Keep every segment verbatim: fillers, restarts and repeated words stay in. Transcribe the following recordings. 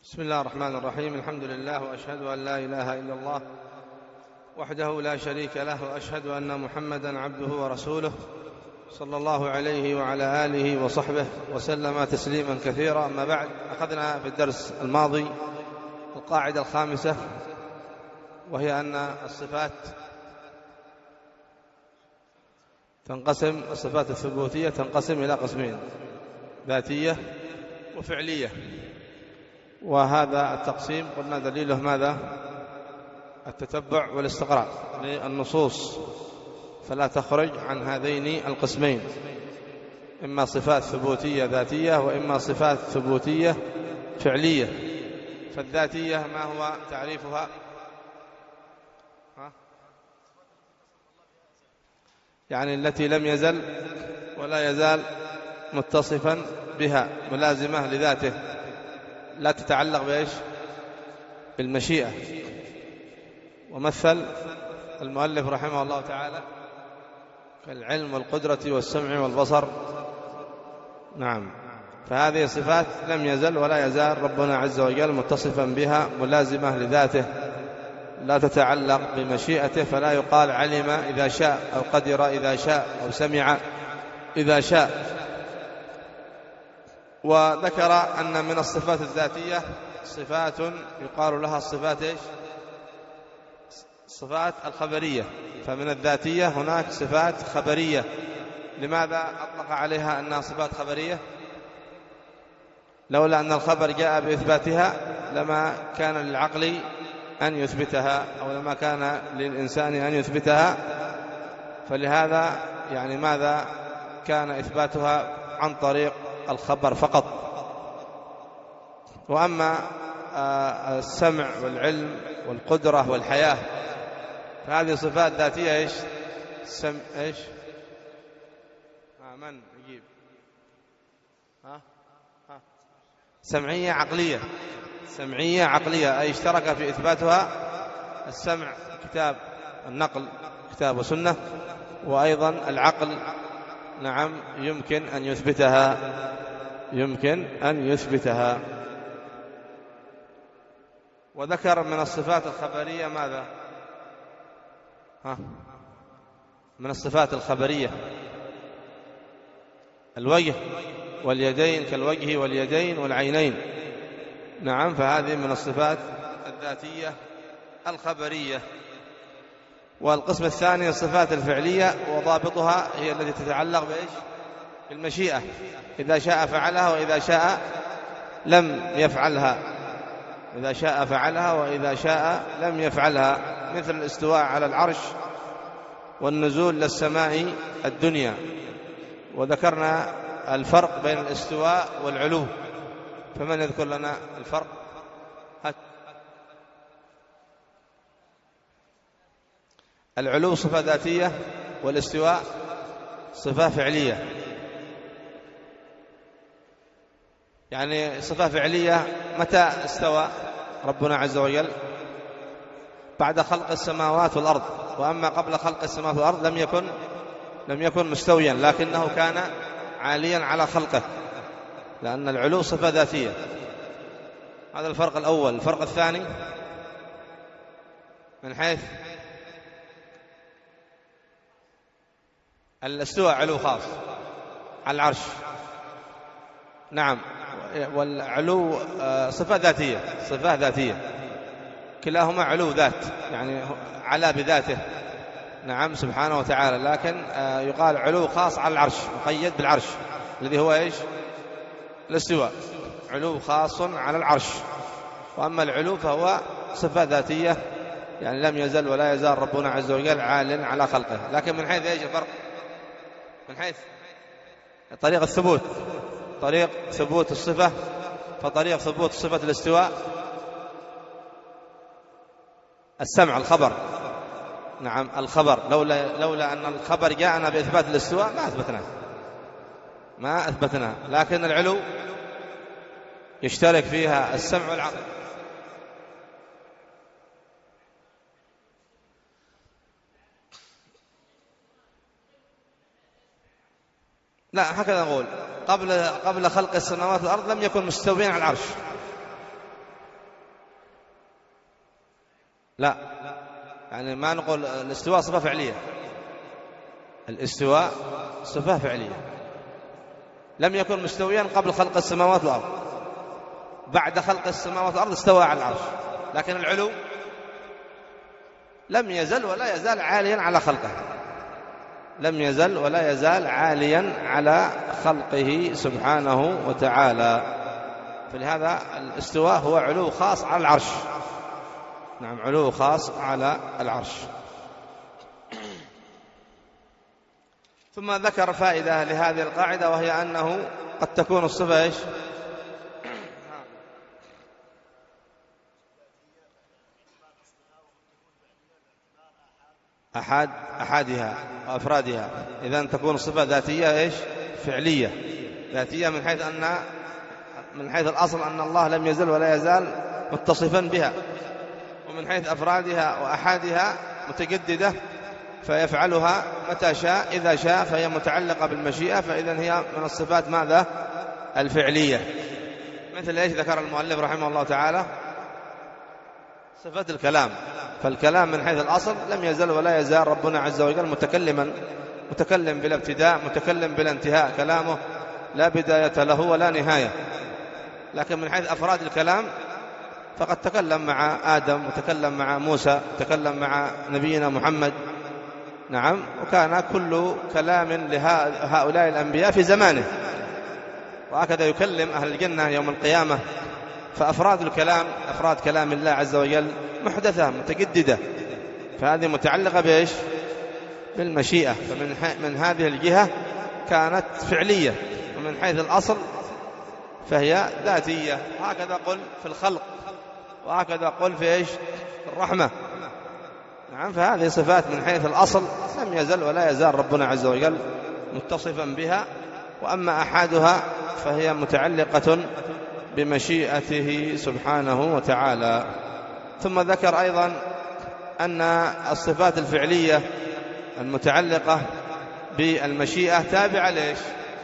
بسم الله الرحمن الرحيم. الحمد لله وأشهد أن لا إله إلا الله وحده لا شريك له، وأشهد أن محمدا عبده ورسوله صلى الله عليه وعلى آله وصحبه وسلم تسليما كثيرا. أما بعد، أخذنا في الدرس الماضي القاعدة الخامسة، وهي أن الصفات تنقسم الصفات الثبوتية تنقسم إلى قسمين: ذاتية وفعلية. وهذا التقسيم قلنا دليله ماذا؟ التتبع والاستقراء للنصوص، فلا تخرج عن هذين القسمين: إما صفات ثبوتية ذاتية، وإما صفات ثبوتية فعلية. فالذاتية ما هو تعريفها؟ ها؟ يعني التي لم يزل ولا يزال متصفا بها، ملازمة لذاته، لا تتعلق بإيش؟ بالمشيئة. ومثل المؤلف رحمه الله تعالى كالعلم والقدرة والسمع والبصر. نعم، فهذه صفات لم يزل ولا يزال ربنا عز وجل متصفا بها، ملازمة لذاته، لا تتعلق بمشيئته، فلا يقال علم إذا شاء، أو قدر إذا شاء، أو سمع إذا شاء. وذكر أن من الصفات الذاتية صفات يقال لها الصفات إيش؟ صفات الخبرية. فمن الذاتية هناك صفات خبرية. لماذا أطلق عليها أنها صفات خبرية؟ لولا أن الخبر جاء بإثباتها لما كان للعقل أن يثبتها، أو لما كان للإنسان أن يثبتها. فلهذا يعني ماذا كان إثباتها عن طريق الخبر فقط. وأما السمع والعلم والقدرة والحياة فهذه صفات ذاتية إيش؟ سم... إيش؟ من يجيب؟ ها؟ ها؟ سمعية عقلية. سمعية عقلية، أي اشترك في إثباتها السمع كتاب النقل كتاب وسنة، وأيضا العقل نعم يمكن أن يثبتها يمكن أن يثبتها. وذكر من الصفات الخبرية ماذا؟ ها؟ من الصفات الخبرية الوجه واليدين، كالوجه واليدين والعينين. نعم، فهذه من الصفات الذاتية الخبرية. والقسم الثاني الصفات الفعلية، وضابطها هي التي تتعلق بإيش؟ بالمشيئة، إذا شاء فعلها وإذا شاء لم يفعلها، إذا شاء فعلها وإذا شاء لم يفعلها، مثل الاستواء على العرش والنزول للسماء الدنيا. وذكرنا الفرق بين الاستواء والعلو، فمن يذكر لنا الفرق؟ هات. العلو صفة ذاتية، والاستواء صفة فعلية. يعني صفة فعلية متى استوى ربنا عز وجل؟ بعد خلق السماوات والأرض. وأما قبل خلق السماوات والأرض لم يكن لم يكن مستويا، لكنه كان عاليا على خلقه، لأن العلو صفة ذاتية. هذا الفرق الأول. الفرق الثاني من حيث الاستواء علو خاص على العرش. نعم، والعلو صفة ذاتية صفة ذاتية كلاهما علو ذات، يعني على بذاته نعم سبحانه وتعالى، لكن يقال علو خاص على العرش، مقيد بالعرش، الذي هو إيش؟ الاستواء، علو خاص على العرش. وأما العلو فهو صفة ذاتية، يعني لم يزل ولا يزال ربنا عز وجل عال على خلقه. لكن من حيث إيش الفرق؟ من حيث طريق الثبوت، طريق ثبوت الصفة، فطريق ثبوت صفة الاستواء السمع، الخبر. نعم، الخبر. لولا لولا أن الخبر جاءنا بإثبات الاستواء ما أثبتناه ما أثبتناه لكن العلو يشترك فيها السمع والعقل. لا، هكذا نقول: قبل قبل خلق السماوات والأرض لم يكن مستويا على العرش، لا، يعني ما نقول الاستواء صفة فعلية. الاستواء صفة فعلية. لم يكن مستويا قبل خلق السماوات والأرض، بعد خلق السماوات والأرض استوى على العرش. لكن العلو لم يزل ولا يزال عاليا على خلقه، لم يزل ولا يزال عاليا على خلقه سبحانه وتعالى. فلهذا الاستواء هو علو خاص على العرش. نعم، علو خاص على العرش. ثم ذكر فائدة لهذه القاعدة، وهي أنه قد تكون الصفة إيش؟ أحد أحدها وأفرادها. إذن تكون الصفة ذاتية إيش؟ فعلية. ذاتية من حيث أن من حيث الأصل أن الله لم يزل ولا يزال متصفا بها، ومن حيث أفرادها وأحادها متجددة، فيفعلها متى شاء إذا شاء، فهي متعلقة بالمشيئة، فإذن هي من الصفات ماذا؟ الفعلية. مثل إيش ذكر المؤلف رحمه الله تعالى؟ صفة الكلام. فالكلام من حيث الأصل لم يزل ولا يزال ربنا عز وجل متكلما، متكلم بلا ابتداء، متكلم بلا انتهاء، كلامه لا بداية له ولا نهاية. لكن من حيث أفراد الكلام فقد تكلم مع آدم، وتكلم مع موسى، تكلم مع نبينا محمد. نعم، وكان كل كلام لهؤلاء الأنبياء في زمانه، وهكذا يكلم أهل الجنة يوم القيامة. فأفراد الكلام، أفراد كلام الله عز وجل محدثة متجددة، فهذه متعلقة بإيش؟ بالمشيئة. فمن من هذه الجهة كانت فعلية، ومن حيث الأصل فهي ذاتية. هكذا قل في الخلق، وهكذا قل في إيش؟ الرحمة. نعم، فهذه صفات من حيث الأصل لم يزل ولا يزال ربنا عز وجل متصفا بها. وأما أحادها فهي متعلقة بمشيئته سبحانه وتعالى. ثم ذكر أيضا أن الصفات الفعلية المتعلقة بالمشيئة تابعة ليش؟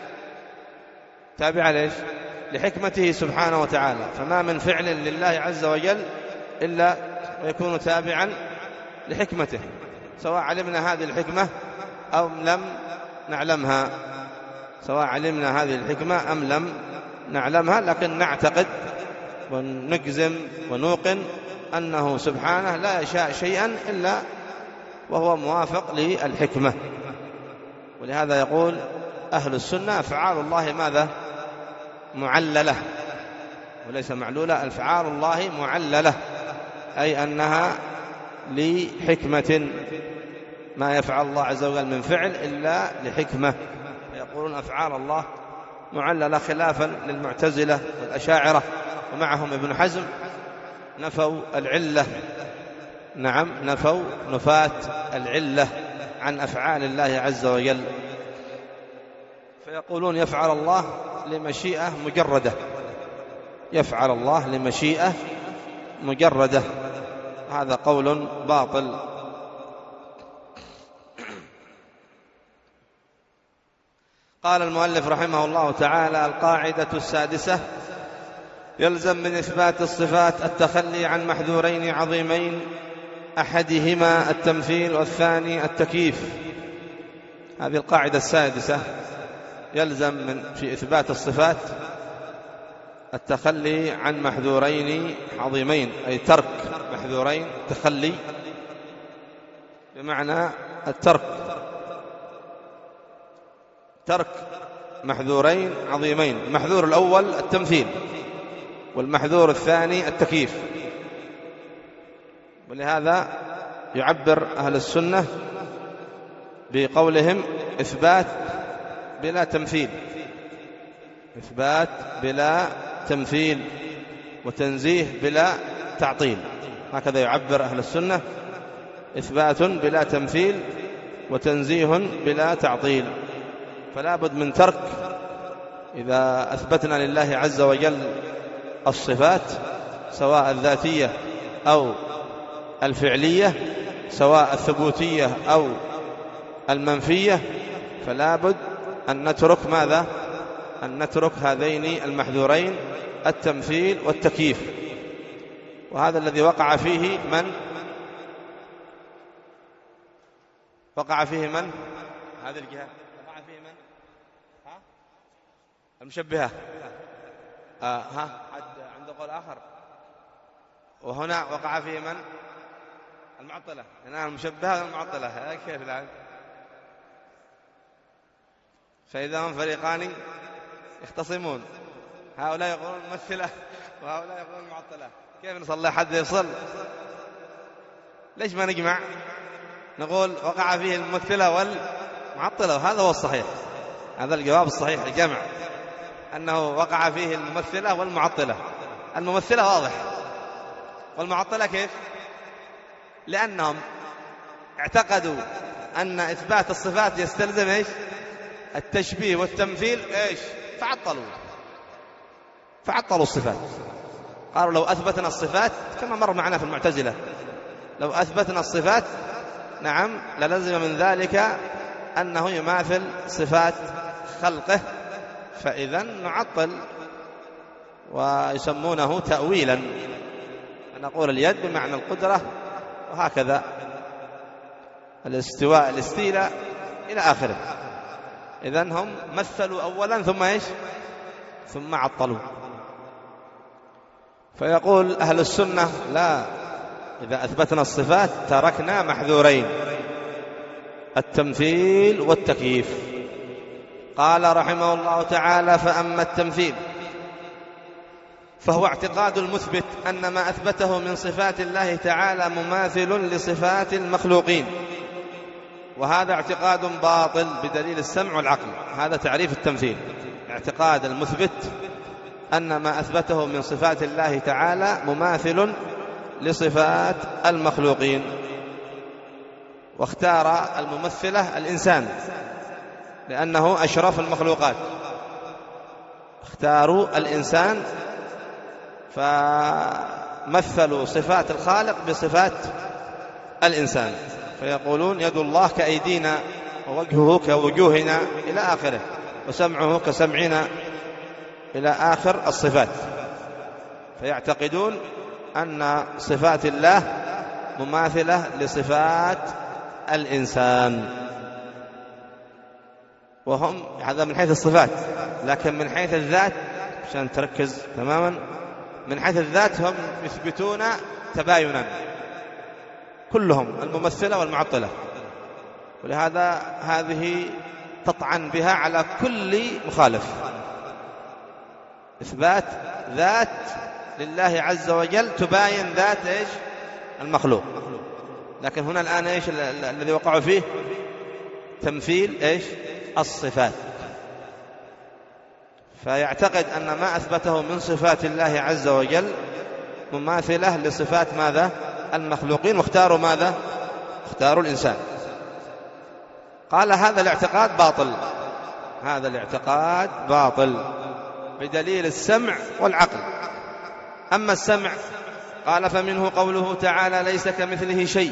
تابعة ليش؟ لحكمته سبحانه وتعالى. فما من فعل لله عز وجل إلا ويكون تابعا لحكمته، سواء علمنا هذه الحكمة أو لم نعلمها، سواء علمنا هذه الحكمة أم لم نعلمها. لكن نعتقد ونجزم ونوقن أنه سبحانه لا يشاء شيئا إلا وهو موافق للحكمة. ولهذا يقول أهل السنة أفعال الله ماذا؟ معللة وليس معلولة. أفعال الله معللة، أي أنها لحكمة، ما يفعل الله عز وجل من فعل إلا لحكمة. يقولون أفعال الله معللة، خلافا للمعتزلة والأشاعرة، ومعهم ابن حزم نفوا العلة. نعم، نفوا نفاة العلة عن أفعال الله عز وجل، فيقولون يفعل الله لمشيئة مجردة، يفعل الله لمشيئة مجردة. هذا قول باطل. قال المؤلف رحمه الله تعالى: القاعدة السادسة: يلزم من إثبات الصفات التخلي عن محذورين عظيمين، أحدهما التمثيل والثاني التكييف. هذه القاعدة السادسة: يلزم من في إثبات الصفات التخلي عن محذورين عظيمين، أي ترك محذورين. تخلي بمعنى الترك، ترك محذورين عظيمين. المحذور الأول التمثيل، والمحذور الثاني التكييف. ولهذا يعبر أهل السنة بقولهم إثبات بلا تمثيل، إثبات بلا تمثيل، وتنزيه بلا تعطيل. هكذا يعبر أهل السنة: إثبات بلا تمثيل وتنزيه بلا تعطيل. فلا بد من ترك. إذا أثبتنا لله عز وجل الصفات سواء الذاتية أو الفعلية، سواء الثبوتية أو المنفية، فلا بد أن نترك ماذا؟ أن نترك هذين المحذورين، التمثيل والتكييف. وهذا الذي وقع فيه من وقع فيه من؟ هذه الجهة وقع فيه من؟ ها؟ المشبهة. آه ها حد عنده قول آخر؟ وهنا وقع فيه من؟ المعطلة. هنا المشبهة والمعطلة. كيف الآن؟ فإذا هم فريقان يختصمون، هؤلاء يقولون الممثلة وهؤلاء يقولون المعطلة. كيف نصلي؟ حد يفصل؟ ليش ما نجمع؟ نقول وقع فيه الممثلة والمعطلة، وهذا هو الصحيح. هذا الجواب الصحيح، الجمع، أنه وقع فيه الممثلة والمعطلة. الممثلة واضح، والمعطلة كيف؟ لأنهم اعتقدوا أن إثبات الصفات يستلزم إيش؟ التشبيه والتمثيل. إيش؟ فعطلوا فعطلوا الصفات. قالوا لو أثبتنا الصفات كما مر معنا في المعتزلة، لو أثبتنا الصفات نعم للزم من ذلك أنه يماثل صفات خلقه، فإذا نعطل، ويسمونه تأويلا. نقول اليد بمعنى القدرة، وهكذا الاستواء، الاستيلاء، إلى آخره. إذن هم مثلوا أولا ثم إيش؟ ثم عطلوا. فيقول أهل السنة لا، إذا أثبتنا الصفات تركنا محذورين: التمثيل والتكييف. قال رحمه الله تعالى: فأما التمثيل فهو اعتقاد المثبت أن ما أثبته من صفات الله تعالى مماثل لصفات المخلوقين، وهذا اعتقاد باطل بدليل السمع والعقل. هذا تعريف التمثيل: اعتقاد المثبت أن ما أثبته من صفات الله تعالى مماثل لصفات المخلوقين. واختار الممثلة الإنسان لأنه أشرف المخلوقات، اختاروا الإنسان فمثلوا صفات الخالق بصفات الإنسان، فيقولون يد الله كأيدينا، ووجهه كوجوهنا، إلى آخره، وسمعه كسمعنا، إلى آخر الصفات. فيعتقدون أن صفات الله مماثلة لصفات الإنسان، وهم هذا من حيث الصفات. لكن من حيث الذات، عشان تركز تماما، من حيث الذات هم يثبتون تباينا كلهم، الممثلة والمعطلة. ولهذا هذه تطعن بها على كل مخالف: إثبات ذات لله عز وجل تباين ذات إيش؟ المخلوق. لكن هنا الآن إيش الذي وقعوا فيه؟ تمثيل إيش؟ الصفات. فيعتقد أن ما أثبته من صفات الله عز وجل مماثلة لصفات ماذا؟ المخلوقين، واختاروا ماذا؟ اختاروا الإنسان. قال هذا الاعتقاد باطل، هذا الاعتقاد باطل بدليل السمع والعقل. أما السمع قال فمنه قوله تعالى: ليس كمثله شيء،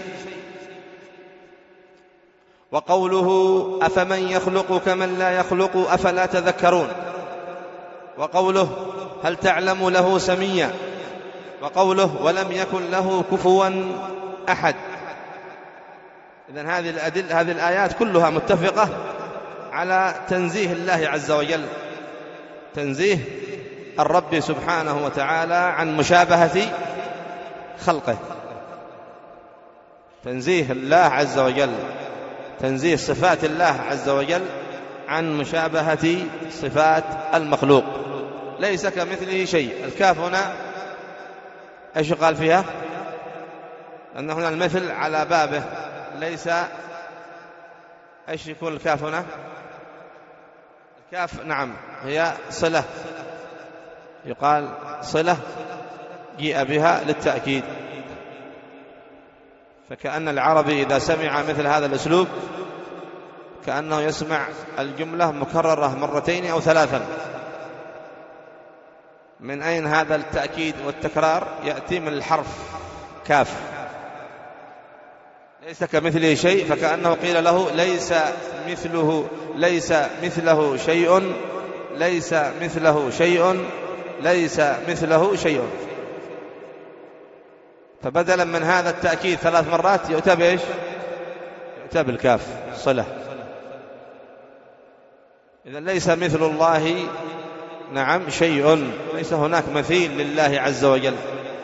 وقوله: أفمن يخلق كمن لا يخلق أفلا تذكرون، وقوله: هل تعلم له سميا، وقوله: ولم يكن له كفوا أحد. إذن هذه الأدل هذه الآيات كلها متفقة على تنزيه الله عز وجل، تنزيه الرب سبحانه وتعالى عن مشابهة خلقه، تنزيه الله عز وجل، تنزيه صفات الله عز وجل عن مشابهة صفات المخلوق. ليس كمثله شيء. الكاف هنا ايش قال فيها؟ أن هنا المثل على بابه. ليس ايش يكون الكاف هنا؟ الكاف نعم هي صلة، يقال صلة جيء بها للتأكيد. فكأن العربي إذا سمع مثل هذا الأسلوب كأنه يسمع الجملة مكررة مرتين أو ثلاثا. من أين هذا التأكيد والتكرار؟ يأتي من الحرف كاف. ليس كمثله شيء، فكأنه قيل له ليس مثله ليس مثله شيء ليس مثله شيء ليس مثله شيء. فبدلا من هذا التأكيد ثلاث مرات يؤتى بإيش؟ تاء بالكاف صلة. إذا ليس مثل الله نعم شيء، ليس هناك مثيل لله عز وجل.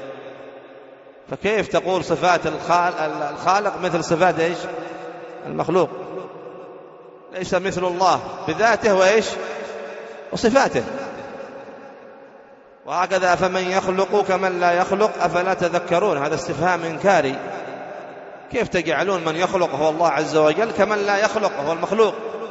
فكيف تقول صفات الخالق مثل صفات إيش المخلوق؟ ليس مثل الله بذاته وإيش وصفاته. وهكذا فمن يخلق كمن لا يخلق أفلا تذكرون، هذا استفهام إنكاري. كيف تجعلون من يخلق هو الله عز وجل كمن لا يخلق هو المخلوق؟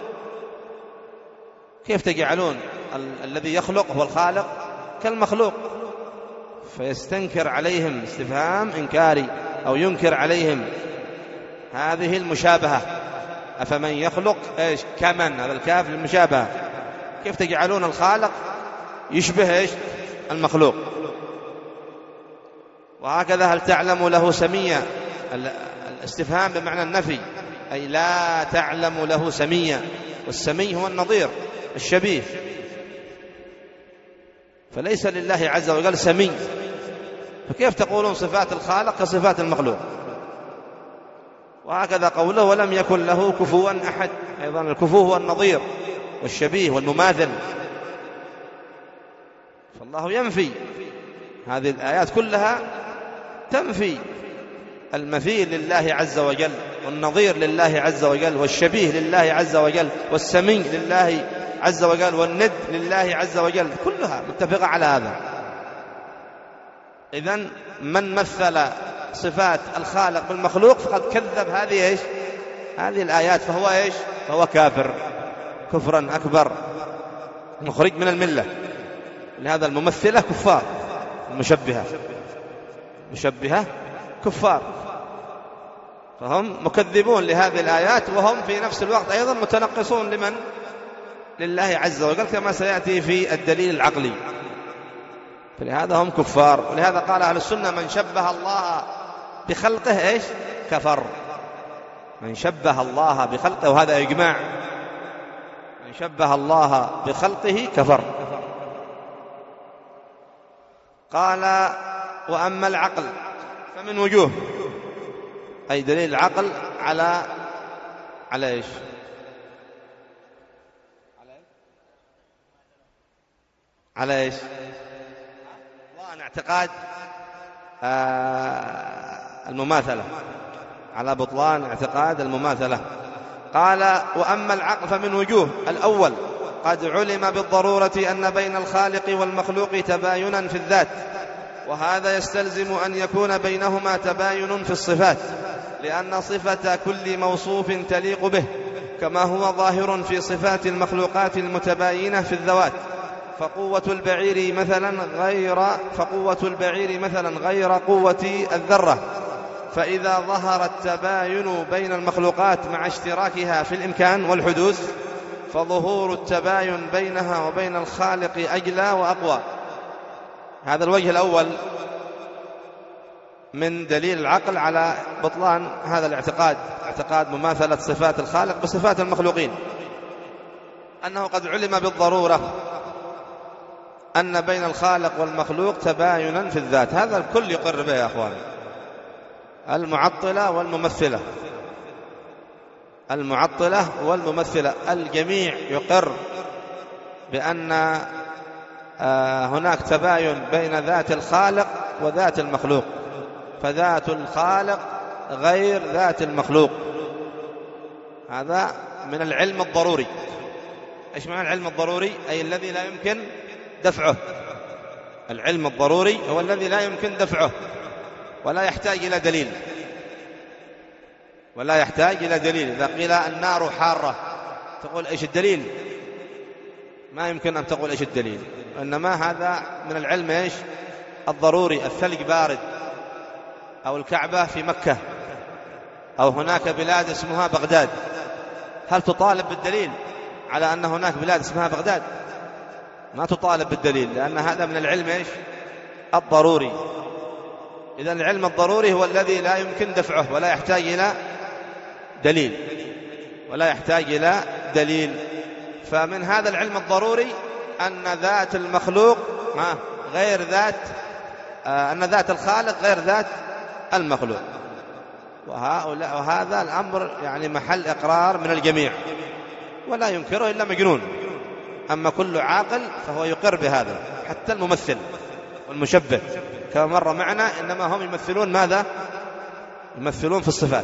كيف تجعلون ال الذي يخلق هو الخالق كالمخلوق؟ فيستنكر عليهم استفهام إنكاري أو ينكر عليهم هذه المشابهة. أفمن يخلق إيش كمن، هذا الكاف للمشابهة. كيف تجعلون الخالق يشبه إيش المخلوق؟ وهكذا هل تعلم له سميا، الاستفهام بمعنى النفي، أي لا تعلم له سميا، والسمي هو النظير الشبيه. فليس لله عز وجل سمي، فكيف تقولون صفات الخالق كصفات المخلوق؟ وهكذا قوله ولم يكن له كفوا أحد، أيضا الكفو هو النظير والشبيه والمماثل. فالله ينفي، هذه الآيات كلها تنفي المثيل لله عز وجل، والنظير لله عز وجل، والشبيه لله عز وجل، والسمي لله عز وجل، والند لله عز وجل، كلها متفقة على هذا. إذن من مثل صفات الخالق بالمخلوق فقد كذب هذه إيش هذه الآيات، فهو إيش فهو كافر كفرا أكبر مخرج من الملة. لهذا الممثلة كفار، المشبهة مشبهة كفار، فهم مكذبون لهذه الآيات، وهم في نفس الوقت أيضا متنقصون لمن لله عز وجل كما سيأتي في الدليل العقلي. فلهذا هم كفار. ولهذا قال أهل السنة من شبه الله بخلقه إيش كفر. من شبه الله بخلقه، وهذا إجماع، من شبه الله بخلقه كفر. قال وأما العقل فمن وجوه، أي دليل العقل على على إيش على إيش بطلان اعتقاد آه المماثلة، على بطلان اعتقاد المماثلة. قال وأما العقل فمن وجوه. الأول قد علم بالضرورة أن بين الخالق والمخلوق تباينا في الذات، وهذا يستلزم أن يكون بينهما تباين في الصفات، لأن صفة كل موصوف تليق به، كما هو ظاهر في صفات المخلوقات المتباينة في الذوات. فقوة البعير مثلا غير فقوة البعير مثلا غير قوة الذرة. فإذا ظهر التباين بين المخلوقات مع اشتراكها في الإمكان والحدوث، فظهور التباين بينها وبين الخالق أجلى وأقوى. هذا الوجه الأول من دليل العقل على بطلان هذا الاعتقاد، اعتقاد مماثلة صفات الخالق بصفات المخلوقين، أنه قد علم بالضرورة أن بين الخالق والمخلوق تباينا في الذات. هذا الكل يقر به يا أخوان، المعطلة والممثلة، المعطلة والممثلة، الجميع يقر بأن هناك تباين بين ذات الخالق وذات المخلوق، فذات الخالق غير ذات المخلوق. هذا من العلم الضروري. إيش معنى العلم الضروري؟ أي الذي لا يمكن دفعه. العلم الضروري هو الذي لا يمكن دفعه ولا يحتاج إلى دليل، ولا يحتاج إلى دليل. إذا قيل النار حارة تقول إيش الدليل؟ ما يمكن أن تقول إيش الدليل، إنما هذا من العلم إيش الضروري. الثلج بارد، أو الكعبة في مكة، أو هناك بلاد اسمها بغداد، هل تطالب بالدليل على أن هناك بلاد اسمها بغداد؟ ما تطالب بالدليل، لأن هذا من العلم إيش الضروري. إذا العلم الضروري هو الذي لا يمكن دفعه ولا يحتاج إلى دليل، ولا يحتاج إلى دليل. فمن هذا العلم الضروري أن ذات المخلوق غير ذات أن ذات الخالق غير ذات المخلوق. وهؤلاء وهذا الأمر يعني محل إقرار من الجميع ولا ينكره إلا مجنون. أما كل عاقل فهو يقر بهذا، حتى الممثل والمشبه كما مر معنا، إنما هم يمثلون ماذا؟ يمثلون في الصفات.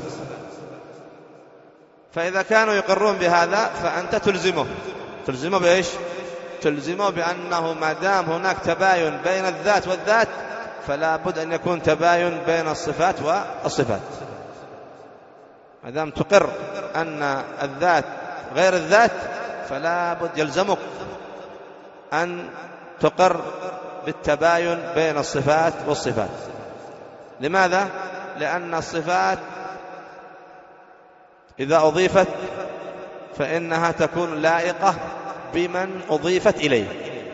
فإذا كانوا يقرون بهذا فأنت تلزمه تلزمه بإيش؟ تلزمه بأنه ما دام هناك تباين بين الذات والذات فلا بد أن يكون تباين بين الصفات والصفات. ما دام تقر أن الذات غير الذات فلا بد يلزمك أن تقر بالتباين بين الصفات والصفات. لماذا؟ لأن الصفات إذا أضيفت فإنها تكون لائقة بمن أضيفت إليه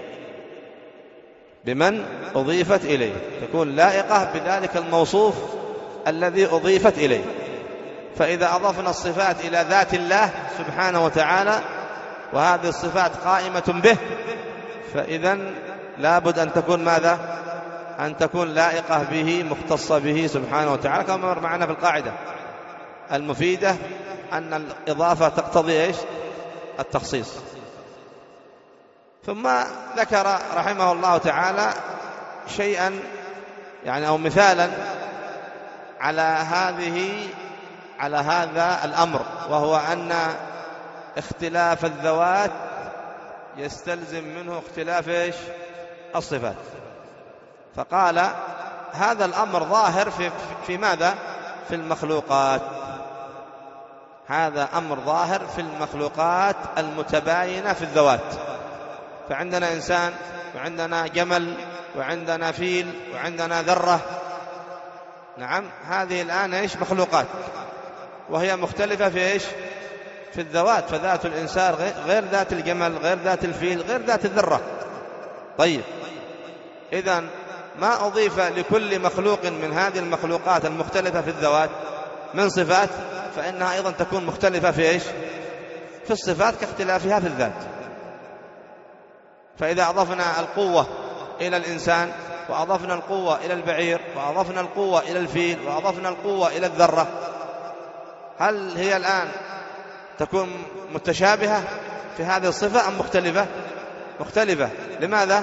بمن أضيفت إليه تكون لائقة بذلك الموصوف الذي أضيفت إليه. فإذا أضفنا الصفات إلى ذات الله سبحانه وتعالى وهذه الصفات قائمة به فإذن لا بد أن تكون ماذا؟ أن تكون لائقة به مختصة به سبحانه وتعالى، كما مر معنا في القاعدة المفيدة أن الإضافة تقتضي إيش؟ التخصيص. ثم ذكر رحمه الله تعالى شيئا يعني أو مثالا على هذه على هذا الأمر، وهو أن اختلاف الذوات يستلزم منه اختلاف إيش؟ الصفات. فقال هذا الأمر ظاهر في, في ماذا؟ في المخلوقات. هذا أمر ظاهر في المخلوقات المتباينة في الذوات. فعندنا إنسان وعندنا جمل وعندنا فيل وعندنا ذرة. نعم، هذه الآن إيش؟ مخلوقات، وهي مختلفة في إيش؟ في الذوات. فذات الإنسان غير ذات الجمل، غير ذات الفيل، غير ذات الذرة. طيب، إذن ما أضيف لكل مخلوق من هذه المخلوقات المختلفة في الذوات من صفات فإنها أيضا تكون مختلفة في إيش؟ في الصفات كاختلافها في الذات. فإذا أضفنا القوة إلى الإنسان وأضفنا القوة إلى البعير وأضفنا القوة إلى الفيل وأضفنا القوة إلى الذرة، هل هي الآن تكون متشابهة في هذه الصفة أم مختلفة؟ مختلفة. لماذا؟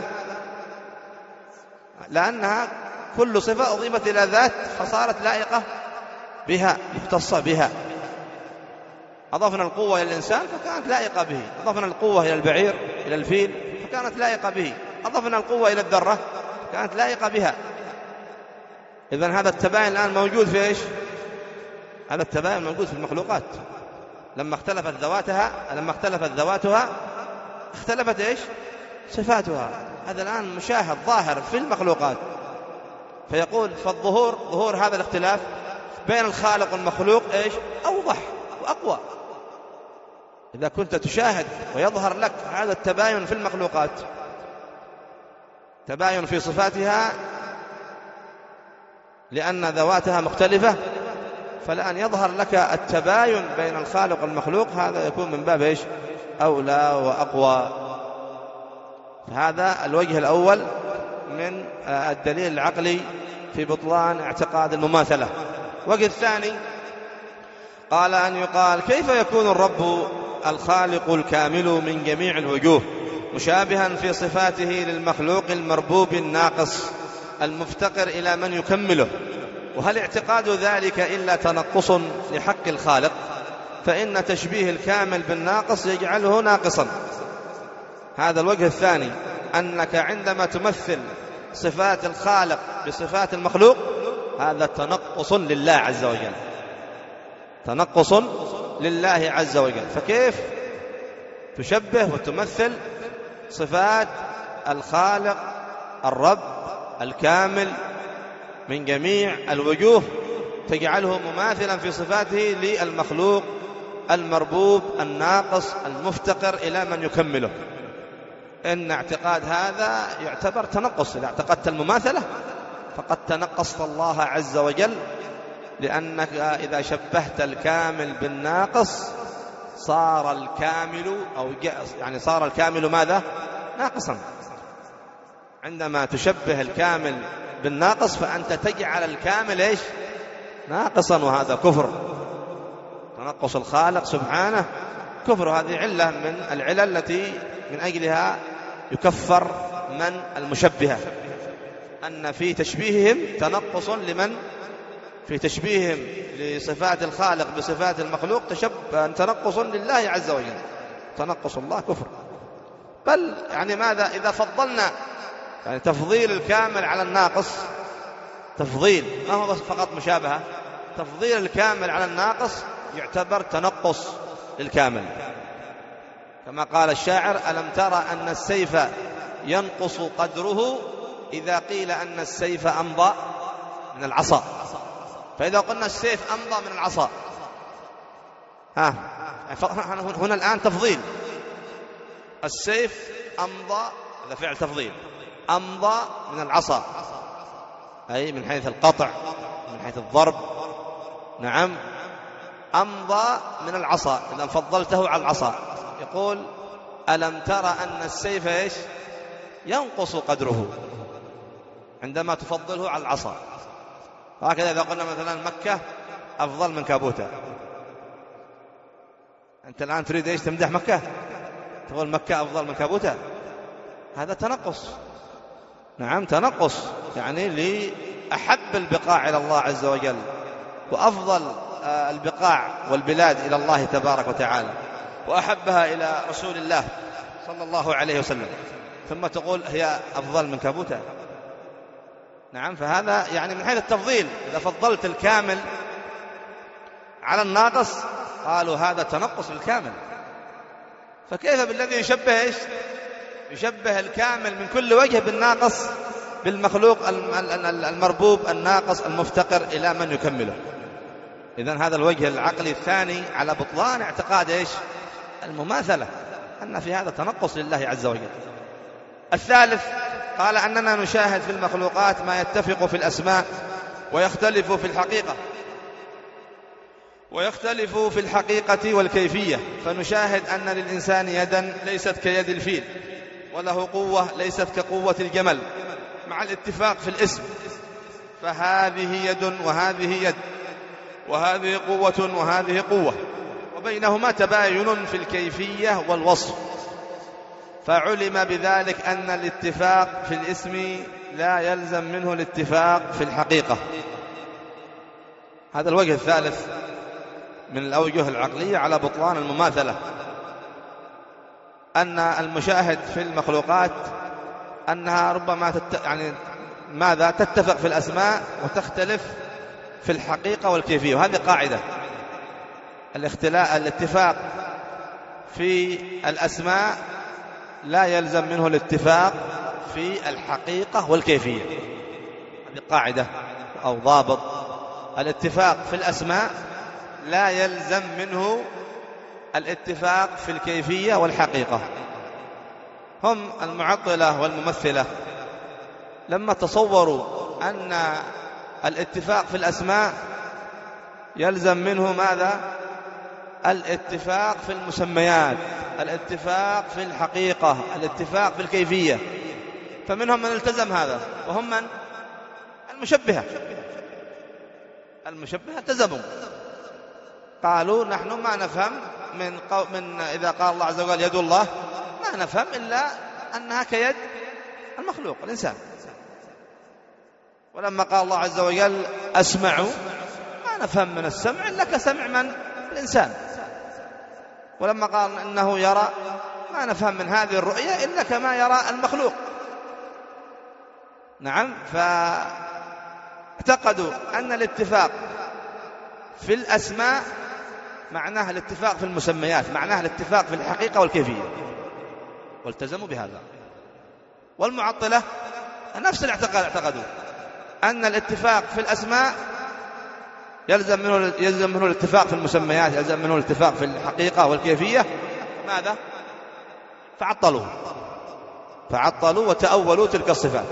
لأنها كل صفة أضيفت إلى ذات فصارت لائقة بها مختصة بها. أضفنا القوة إلى الإنسان فكانت لائقة به، أضفنا القوة إلى البعير إلى الفيل فكانت لائقة به، أضفنا القوة إلى الذرة كانت لائقة بها. إذن هذا التباين الآن موجود في إيش؟ هذا التباين موجود في المخلوقات. لما اختلفت ذواتها لما اختلفت ذواتها اختلفت إيش؟ صفاتها. هذا الآن مشاهد ظاهر في المخلوقات. فيقول فالظهور ظهور هذا الاختلاف بين الخالق والمخلوق إيش؟ أوضح وأقوى. إذا كنت تشاهد ويظهر لك هذا التباين في المخلوقات، تباين في صفاتها لأن ذواتها مختلفة، فلأن يظهر لك التباين بين الخالق والمخلوق هذا يكون من باب إيش؟ أولى وأقوى. هذا الوجه الأول من الدليل العقلي في بطلان اعتقاد المماثلة. وجه الثاني قال أن يقال كيف يكون الرب الخالق الكامل من جميع الوجوه مشابها في صفاته للمخلوق المربوب الناقص المفتقر إلى من يكمله، وهل اعتقاد ذلك إلا تنقص لحق الخالق؟ فإن تشبيه الكامل بالناقص يجعله ناقصا. هذا الوجه الثاني، أنك عندما تمثل صفات الخالق بصفات المخلوق هذا تنقص لله عز وجل، تنقص لله عز وجل. فكيف تشبه وتمثل صفات الخالق الرب الكامل من جميع الوجوه تجعله مماثلا في صفاته للمخلوق المربوب الناقص المفتقر إلى من يكمله؟ إن اعتقاد هذا يعتبر تنقص. إذا اعتقدت المماثلة فقد تنقصت الله عز وجل، لأنك إذا شبهت الكامل بالناقص صار الكامل أو يعني صار الكامل ماذا؟ ناقصا. عندما تشبه الكامل بالناقص فأنت تجعل الكامل إيش؟ ناقصا، وهذا كفر. تنقص الخالق سبحانه كفر، هذه علة من العلل التي من أجلها يكفر من المشبهة، أن في تشبيههم تنقص لمن في تشبيههم لصفات الخالق بصفات المخلوق تنقص لله عز وجل. تنقص الله كفر. بل يعني ماذا إذا فضلنا، يعني تفضيل الكامل على الناقص تفضيل، ما هو بس فقط مشابهة، تفضيل الكامل على الناقص يعتبر تنقص للكامل. كما قال الشاعر: ألم ترى أن السيف ينقص قدره إذا قيل أن السيف أمضى من العصا. فإذا قلنا السيف أمضى من العصا، ها هنا الآن تفضيل. السيف أمضى، هذا فعل تفضيل، أمضى من العصا، أي من حيث القطع، من حيث الضرب. نعم، أمضى من العصا إذا فضلته على العصا. يقول: ألم ترى أن السيف إيش ينقص قدره عندما تفضله على العصا. هكذا إذا قلنا مثلا مكة أفضل من كابوتا، أنت الآن تريد إيش تمدح مكة، تقول مكة أفضل من كابوتا، هذا تنقص. نعم تنقص، يعني لأحب البقاع إلى الله عز وجل وأفضل البقاع والبلاد إلى الله تبارك وتعالى وأحبها إلى رسول الله صلى الله عليه وسلم، ثم تقول هي أفضل من كابوتا. نعم، فهذا يعني من حيث التفضيل، إذا فضلت الكامل على الناقص قالوا هذا تنقص الكامل. فكيف بالذي يشبه إيش يشبه الكامل من كل وجه بالناقص، بالمخلوق المربوب الناقص المفتقر إلى من يكمله. إذن هذا الوجه العقلي الثاني على بطلان اعتقاد إيش المماثلة، أن في هذا تنقص لله عز وجل. الثالث قال أننا نشاهد في المخلوقات ما يتفق في الأسماء ويختلف في الحقيقة ويختلف في الحقيقة والكيفية. فنشاهد أن للإنسان يدا ليست كيد الفيل، وله قوة ليست كقوة الجمل، مع الاتفاق في الاسم، فهذه يد وهذه يد، وهذه قوة وهذه قوة، وبينهما تباين في الكيفية والوصف. فعلم بذلك أن الاتفاق في الاسم لا يلزم منه الاتفاق في الحقيقة. هذا الوجه الثالث من الأوجه العقلية على بطلان المماثلة، أن المشاهد في المخلوقات أنها ربما تت... يعني ماذا تتفق في الأسماء وتختلف في الحقيقة والكيفية. وهذه قاعدة، الاختلاف الاتفاق في الأسماء لا يلزم منه الاتفاق في الحقيقة والكيفية. هذه قاعدة أو ضابط، الاتفاق في الأسماء لا يلزم منه الاتفاق في الكيفية والحقيقة. هم المعطلة والممثلة لما تصوروا أن الاتفاق في الأسماء يلزم منه ماذا؟ الاتفاق في المسميات، الاتفاق في الحقيقة، الاتفاق في الكيفية، فمنهم من التزم هذا، وهم من المشبهة. المشبهة التزموا، قالوا نحن ما نفهم من, قو... من إذا قال الله عز وجل يد الله ما نفهم إلا أنها كيد المخلوق الإنسان. ولما قال الله عز وجل أسمعوا ما نفهم من السمع إلا كسمع من الإنسان. ولما قال إنه يرى ما نفهم من هذه الرؤية إلا كما يرى المخلوق. نعم، فاعتقدوا أن الاتفاق في الأسماء معناها الاتفاق في المسميات، معناها الاتفاق في الحقيقة والكيفية، والتزموا بهذا. والمعطلة نفس الاعتقاد، اعتقدوا أن الاتفاق في الأسماء يلزم منه يلزم منه الاتفاق في المسميات، يلزم منه الاتفاق في الحقيقة والكيفية. ماذا؟ فعطلوا فعطلوا وتأولوا تلك الصفات.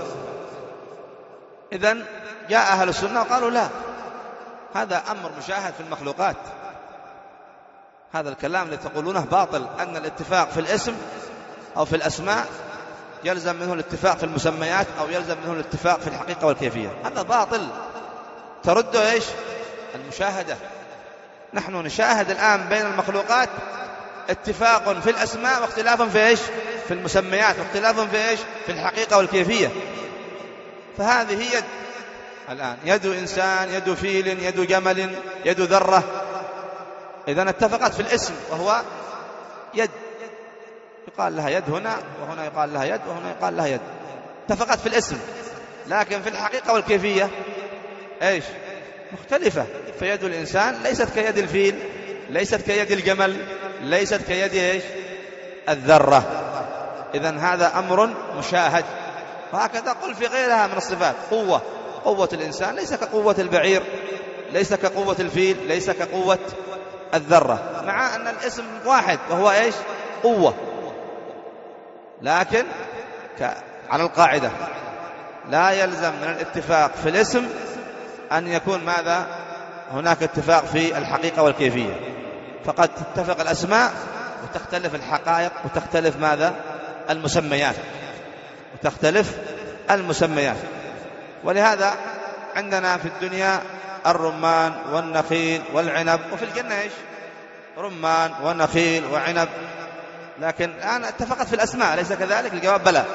إذن جاء أهل السنة وقالوا لا، هذا أمر مشاهد في المخلوقات، هذا الكلام اللي تقولونه باطل، أن الاتفاق في الاسم أو في الأسماء يلزم منه الاتفاق في المسميات أو يلزم منه الاتفاق في الحقيقة والكيفية، هذا باطل. تردوا إيش؟ المشاهدة. نحن نشاهد الآن بين المخلوقات اتفاق في الأسماء واختلاف في إيش؟ في المسميات، واختلاف في إيش؟ في الحقيقة والكيفية. فهذه يد الآن، يد إنسان، يد فيل، يد جمل، يد ذرة، إذن اتفقت في الاسم وهو يد، يقال لها يد هنا، وهنا يقال لها يد، وهنا يقال لها يد، اتفقت في الاسم، لكن في الحقيقة والكيفية إيش؟ مختلفة. فيد الإنسان ليست كيد الفيل، ليست كيد الجمل، ليست كيد إيش؟ الذرة. إذن هذا أمر مشاهد. وهكذا قل في غيرها من الصفات، قوة، قوة الإنسان ليس كقوة البعير، ليس كقوة الفيل، ليس كقوة الذرة، مع أن الاسم واحد وهو إيش؟ قوة. لكن على القاعدة لا يلزم من الاتفاق في الاسم أن يكون ماذا؟ هناك اتفاق في الحقيقة والكيفية، فقد تتفق الأسماء وتختلف الحقائق وتختلف ماذا؟ المسميات، وتختلف المسميات. ولهذا عندنا في الدنيا الرمان والنخيل والعنب، وفي الجنة إيش؟ رمان ونخيل وعنب، لكن الآن اتفقت في الأسماء، أليس كذلك؟ الجواب بلى،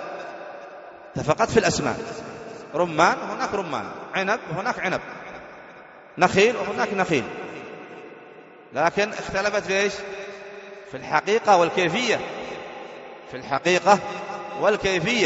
اتفقت في الأسماء، رمان وهناك رمان، عنب وهناك عنب، نخيل وهناك نخيل، لكن اختلفت في إيش؟ في الحقيقة والكيفية، في الحقيقة والكيفية.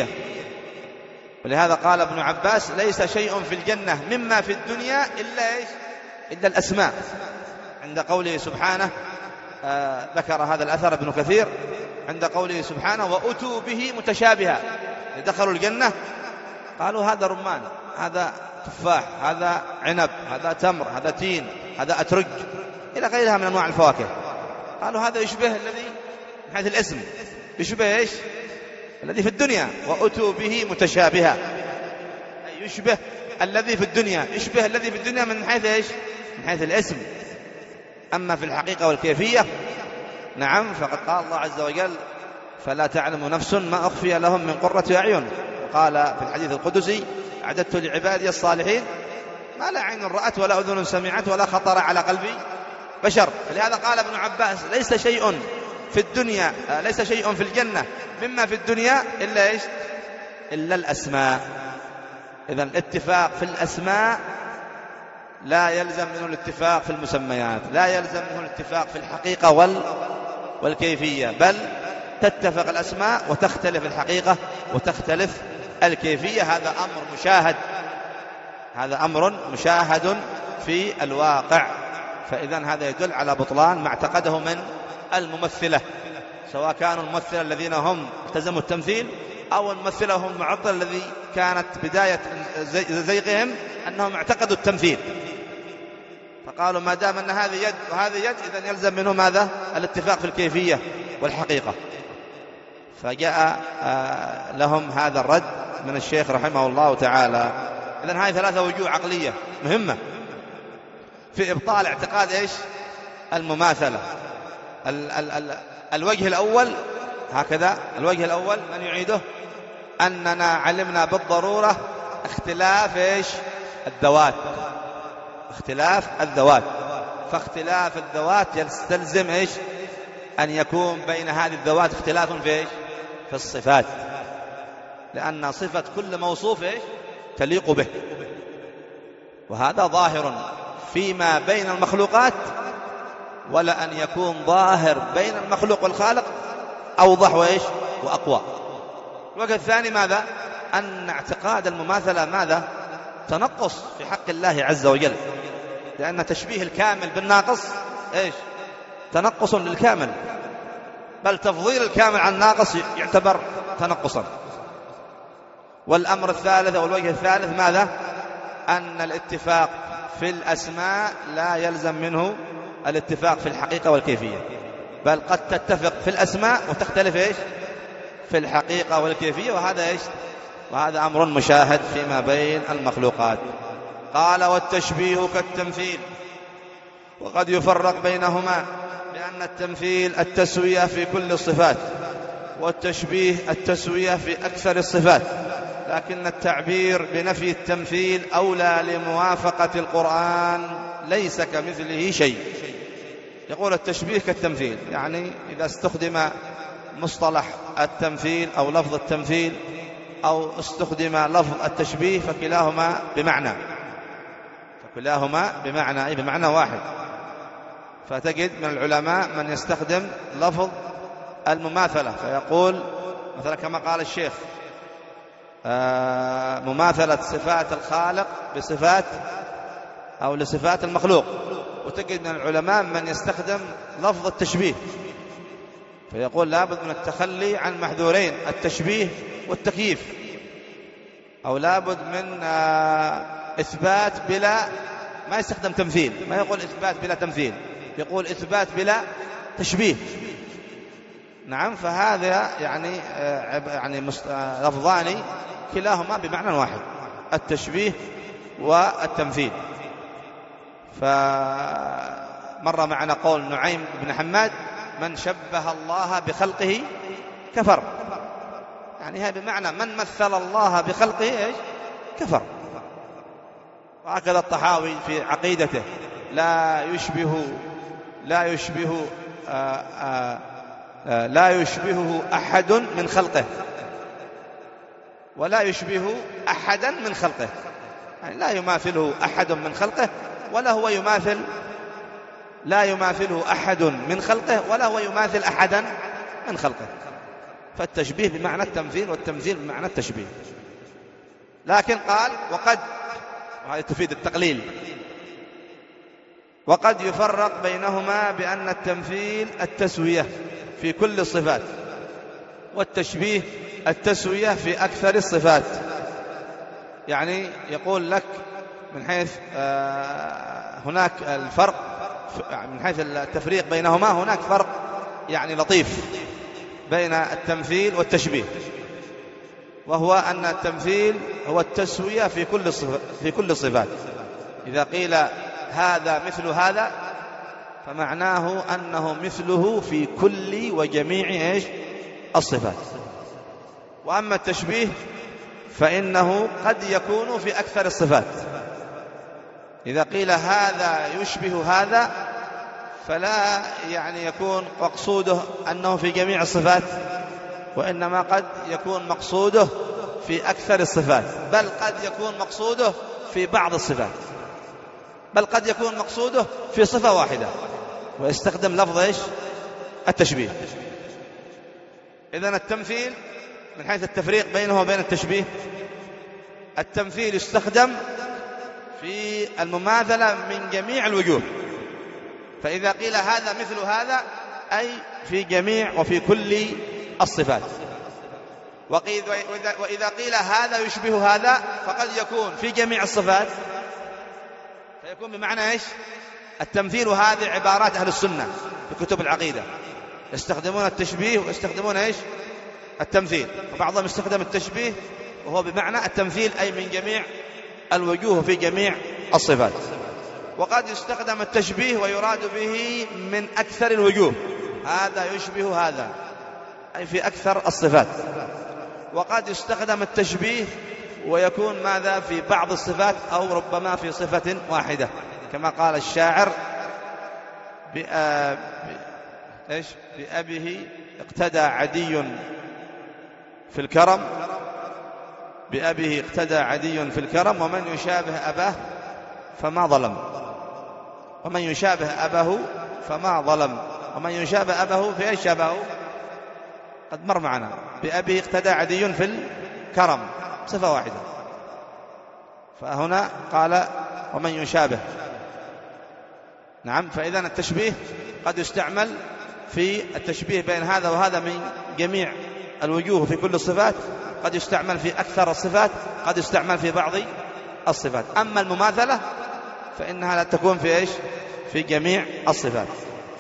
ولهذا قال ابن عباس: ليس شيء في الجنة مما في الدنيا إلا إيش؟ إلا الأسماء. عند قوله سبحانه، آه ذكر هذا الأثر ابن كثير، عند قوله سبحانه: وأتوا به متشابها، دخلوا الجنة قالوا هذا رمان، هذا تفاح، هذا عنب، هذا تمر، هذا تين، هذا أترج، إلى غيرها من أنواع الفواكه. قالوا هذا يشبه الذي من حيث الاسم، يشبه إيش؟ الذي في الدنيا. وأتوا به متشابها، أي يشبه الذي في الدنيا، يشبه الذي في الدنيا من حيث إيش؟ من حيث الاسم. أما في الحقيقة والكيفية نعم، فقد قال الله عز وجل: فلا تعلم نفس ما أخفي لهم من قرة أعين. وقال في الحديث القدسي: أعددت لعبادي الصالحين ما لا عين رأت ولا أذن سمعت ولا خطر على قلبي بشر. فلهذا قال ابن عباس: ليس شيء في الدنيا، ليس شيء في الجنة مما في الدنيا إلا إيش؟ إلا الأسماء. إذن الاتفاق في الأسماء لا يلزم منه الاتفاق في المسميات، لا يلزم منه الاتفاق في الحقيقة وال... والكيفية، بل تتفق الأسماء وتختلف الحقيقة وتختلف الكيفية. هذا أمر مشاهد، هذا أمر مشاهد في الواقع. فإذن هذا يدل على بطلان ما اعتقده من الممثلة، سواء كانوا الممثلة الذين هم التزموا التمثيل أو الممثلة هم المعطل الذي كانت بداية زيغهم أنهم اعتقدوا التمثيل، فقالوا ما دام أن هذه يد وهذه يد إذن يلزم منه ماذا؟ الاتفاق في الكيفية والحقيقة. فجاء لهم هذا الرد من الشيخ رحمه الله تعالى. إذن هذه ثلاثة وجوه عقلية مهمة في إبطال اعتقاد إيش؟ المماثلة. ال ال ال الوجه الأول هكذا، الوجه الأول من يعيده أننا علمنا بالضرورة اختلاف إيش؟ الذوات، اختلاف الذوات، فاختلاف الذوات يستلزم إيش؟ أن يكون بين هذه الذوات اختلاف في إيش؟ في الصفات، لأن صفة كل موصوف إيش؟ تليق به، وهذا ظاهر فيما بين المخلوقات، ولا أن يكون ظاهر بين المخلوق والخالق أوضح وإيش؟ وأقوى. الوجه الثاني ماذا؟ أن اعتقاد المماثلة ماذا؟ تنقص في حق الله عز وجل، لأن تشبيه الكامل بالناقص إيش؟ تنقص للكامل، بل تفضيل الكامل عن الناقص يعتبر تنقصا. والأمر الثالث أو الوجه الثالث ماذا؟ أن الاتفاق في الأسماء لا يلزم منه الاتفاق في الحقيقة والكيفية، بل قد تتفق في الأسماء وتختلف إيش؟ في الحقيقة والكيفية، وهذا إيش؟ وهذا أمر مشاهد فيما بين المخلوقات. قال: والتشبيه كالتمثيل، وقد يفرق بينهما بأن التمثيل التسوية في كل الصفات، والتشبيه التسوية في أكثر الصفات. لكن التعبير بنفي التمثيل أولى لموافقة القرآن، ليس كمثله شيء. يقول التشبيه كالتمثيل، يعني إذا استخدم مصطلح التمثيل أو لفظ التمثيل أو استخدم لفظ التشبيه فكلاهما بمعنى فكلاهما بمعنى أي بمعنى واحد. فتجد من العلماء من يستخدم لفظ المماثلة فيقول مثلا كما قال الشيخ آه مماثلة صفات الخالق بصفات أو لصفات المخلوق. وتجد من العلماء من يستخدم لفظ التشبيه فيقول لابد من التخلي عن محذورين، التشبيه والتكييف، أو لابد من آه إثبات بلا، ما يستخدم تمثيل، ما يقول إثبات بلا تمثيل، يقول إثبات بلا تشبيه. نعم، فهذا يعني يعني لفظان كلاهما بمعنى واحد، التشبيه والتمثيل. فمر معنا قول نعيم بن حماد: من شبه الله بخلقه كفر. يعني هذا بمعنى من مثل الله بخلقه إيش؟ كفر. وهكذا الطحاوي في عقيدته: لا يشبه لا يشبه آآ آآ لا يشبهه أحد من خلقه ولا يشبه أحدا من خلقه. يعني لا يماثله أحد من خلقه ولا هو يماثل لا يماثله أحد من خلقه ولا هو يماثل أحدا من خلقه. فالتشبيه بمعنى التمثيل والتمثيل بمعنى التشبيه. لكن قال وقد، وهذه تفيد التقليل، وقد يفرق بينهما بأن التمثيل التسوية في كل الصفات والتشبيه التسوية في أكثر الصفات. يعني يقول لك من حيث هناك الفرق، من حيث التفريق بينهما هناك فرق يعني لطيف بين التمثيل والتشبيه، وهو أن التمثيل هو التسوية في كل الصفات في كل الصفات. إذا قيل هذا مثل هذا فمعناه أنه مثله في كل وجميع إيش؟ الصفات. وأما التشبيه فإنه قد يكون في أكثر الصفات. إذا قيل هذا يشبه هذا فلا يعني يكون مقصوده أنه في جميع الصفات، وإنما قد يكون مقصوده في أكثر الصفات، بل قد يكون مقصوده في بعض الصفات، بل قد يكون مقصوده في صفة واحدة، ويستخدم لفظ إيش؟ التشبيه. إذن التمثيل من حيث التفريق بينه وبين التشبيه، التمثيل يستخدم في المماثلة من جميع الوجوه. فإذا قيل هذا مثل هذا أي في جميع وفي كل الصفات. وإذا قيل هذا يشبه هذا فقد يكون في جميع الصفات، فيكون بمعنى إيش؟ التمثيل. وهذه عبارات أهل السنة في كتب العقيدة، يستخدمون التشبيه ويستخدمون إيش؟ التمثيل. وبعضهم يستخدم التشبيه وهو بمعنى التمثيل أي من جميع الوجوه في جميع الصفات. وقد يستخدم التشبيه ويراد به من أكثر الوجوه، هذا يشبه هذا أي في أكثر الصفات. وقد يستخدم التشبيه ويكون ماذا؟ في بعض الصفات أو ربما في صفة واحدة، كما قال الشاعر بأ... إيش؟ بأبيه اقتدى عدي في الكرم، بأبيه اقتدى عدي في الكرم، ومن يشابه أباه فما ظلم، ومن يشابه أباه فما ظلم، ومن يشابه أباه في أي شابه؟ قد مر معنا بأبيه اقتدى عدي في الكرم، صفة واحدة. فهنا قال ومن يشابه. نعم، فإذا التشبيه قد يستعمل في التشبيه بين هذا وهذا من جميع الوجوه في كل الصفات، قد يستعمل في أكثر الصفات، قد يستعمل في بعض الصفات. أما المماثلة فإنها لا تكون في إيش؟ في جميع الصفات.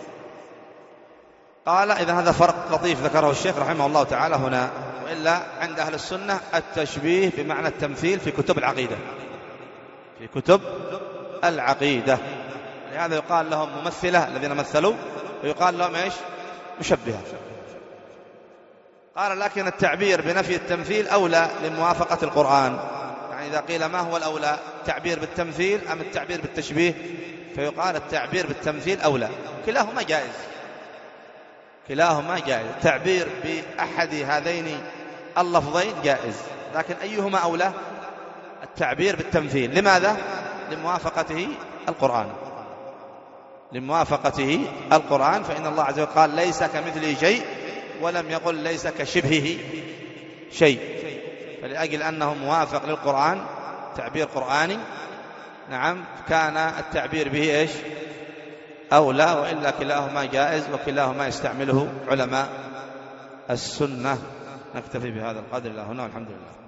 قال إذا هذا فرق لطيف ذكره الشيخ رحمه الله تعالى هنا. وإلا عند أهل السنة التشبيه بمعنى التمثيل في كتب العقيدة، في كتب العقيدة. لهذا يقال لهم ممثلة الذين مثلوا، ويقال لهم إيش؟ مشبهة. قال لكن التعبير بنفي التمثيل أولى لموافقة القرآن. يعني إذا قيل ما هو الأولى، التعبير بالتمثيل أم التعبير بالتشبيه؟ فيقال التعبير بالتمثيل أولى. كلاهما جائز، كلاهما جائز، التعبير بأحد هذين اللفظين جائز، لكن أيهما أولى؟ التعبير بالتمثيل. لماذا؟ لموافقته القرآن، لموافقته القرآن، فإن الله عز وجل قال ليس كمثله شيء، ولم يقل ليس كشبهه شيء، فلأجل أنه موافق للقرآن، تعبير قرآني، نعم، كان التعبير به إيش؟ أولى، وإلا كلاهما جائز وكلاهما يستعمله علماء السنة. نكتفي بهذا القدر إلى هنا، والحمد لله.